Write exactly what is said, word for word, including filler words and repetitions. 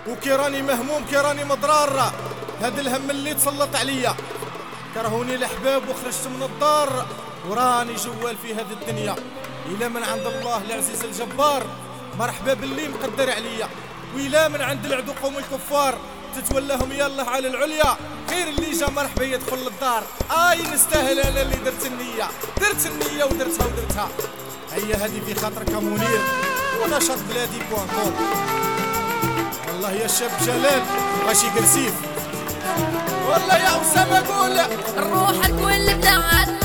وكي راني مهموم كي راني مضرار، هاد الهم اللي تسلط عليا كرهوني الأحباب وخرجت من الدار، وراني جوال في هذه الدنيا إلا من عند الله العزيز الجبار. مرحبا باللي مقدر عليا، وإلا من عند العدو قوم الكفار تتولاهم يالله على العليا. خير اللي جا مرحبا يدخل للدار، آي نستاهل أنا اللي درت النية، درت النية ودرتها ودرتها. هيا هذه في خاطرك منير ونشاط بلادي بوانكور. والله يا شاب جلال غاشي قرسيف، والله يا أسامة قول روحك واللي بتاعت